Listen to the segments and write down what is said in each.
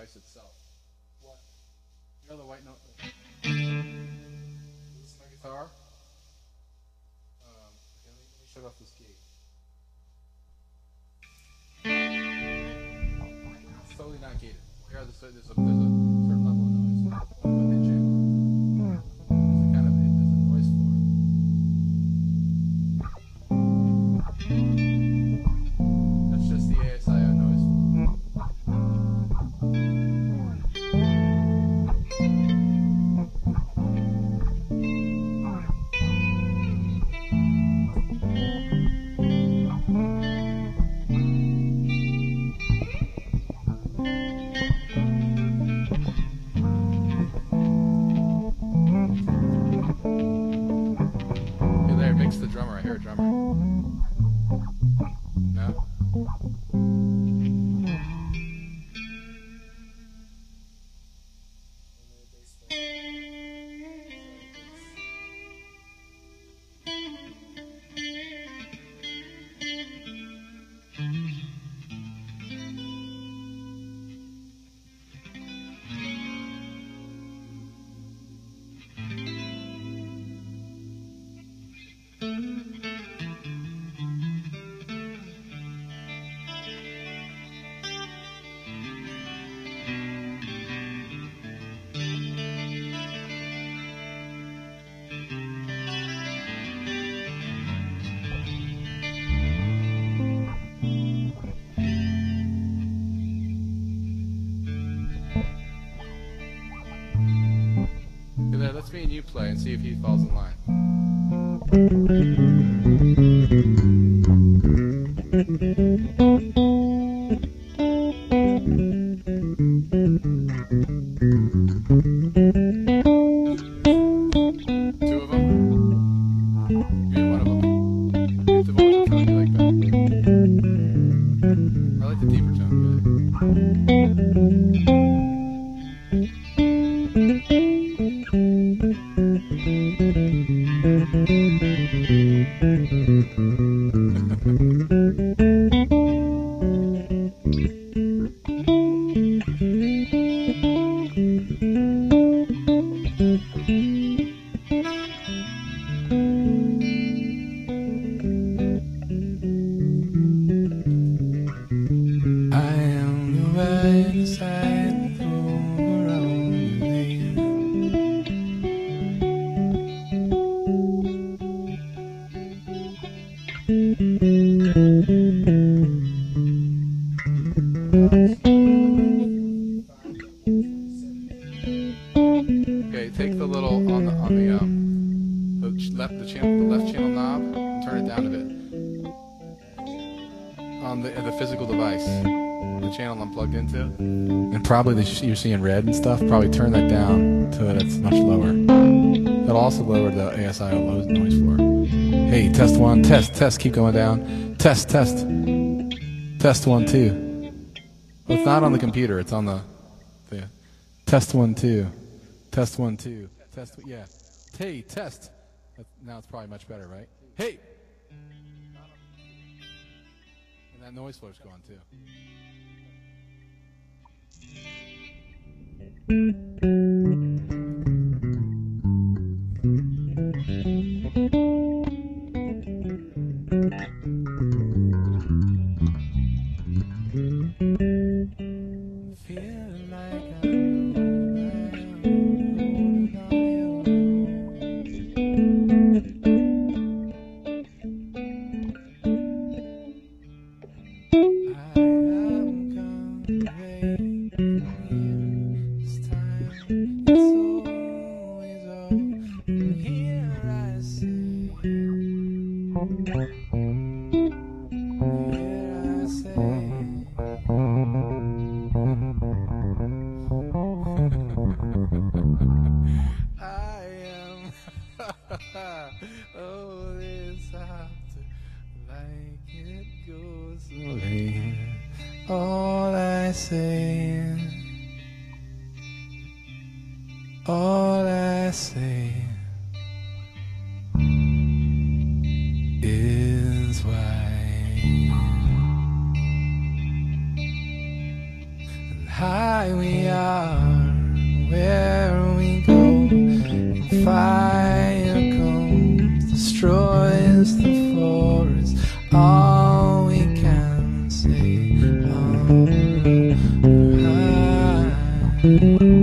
device itself. What? You know the white note. This is my guitar. Okay, let me shut off this gate. It's totally not gated. Here, there's a certain level of noise. Within channel. There's a noise floor. That's just the ASIO noise floor. Mix the drummer. I hear a drummer. No? Let's me and you play and see if he falls in line. Two of them? Maybe one of them. Maybe the one with the tone you like better. I like the deeper tone Okay, take the little on the left channel knob and turn it down a bit. On the physical device, the channel I'm plugged into, and probably you're seeing red and stuff. Probably turn that down to it's much lower. That'll also lower the ASIO low noise floor. Hey, test one, test, keep going down. Test, test 1, 2. Well, it's not on the computer. It's on the test 1, 2. Test 1, 2. Test, yeah. Hey, test. Now it's probably much better, right? Hey! And that noise floor's gone too. Oh, this after like it goes away. All I say, is why. And why we are where we go. And fire comes, destroys the forest. All we can say, alright.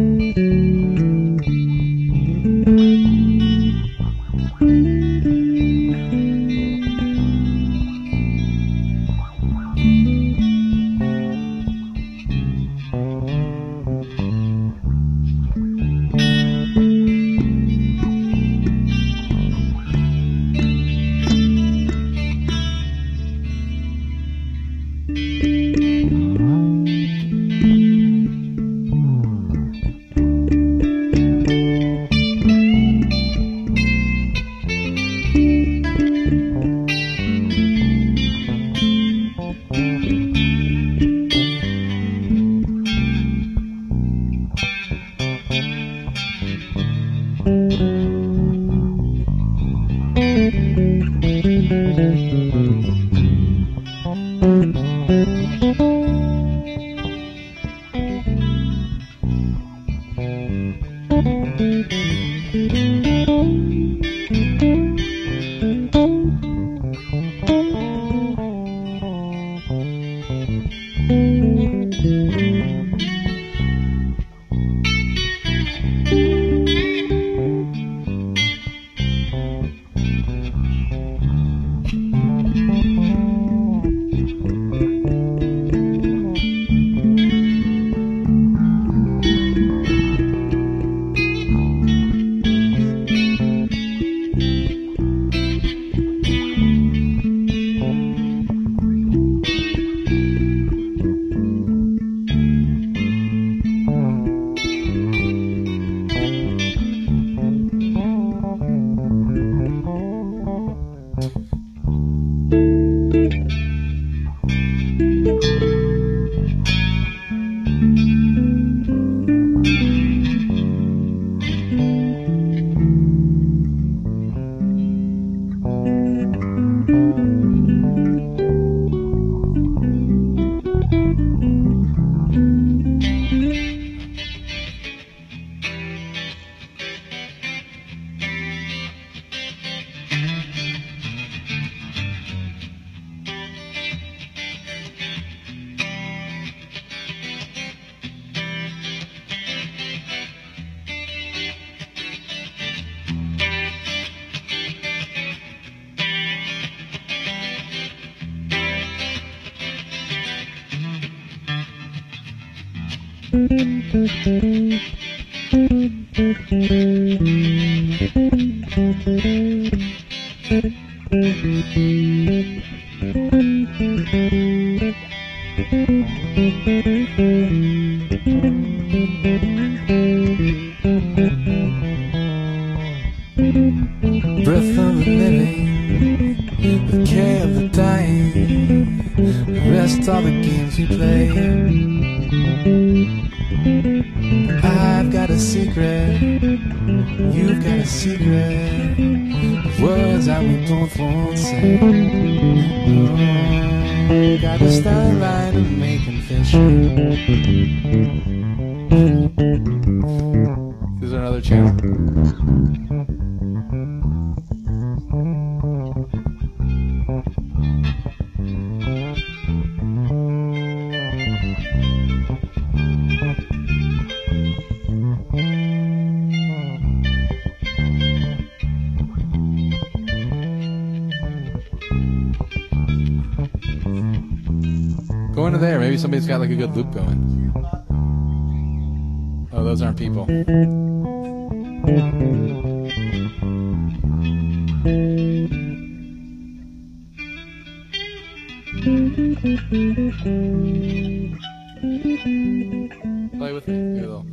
Breath of the living, the care of the dying, the rest are the games we play. I've got a secret, you've got a secret, the words that we both won't say. Oh, got a starlight of making fish. Is there another channel? Go into there. Maybe somebody's got like a good loop going. Oh, those aren't people. Play with me. Here, though.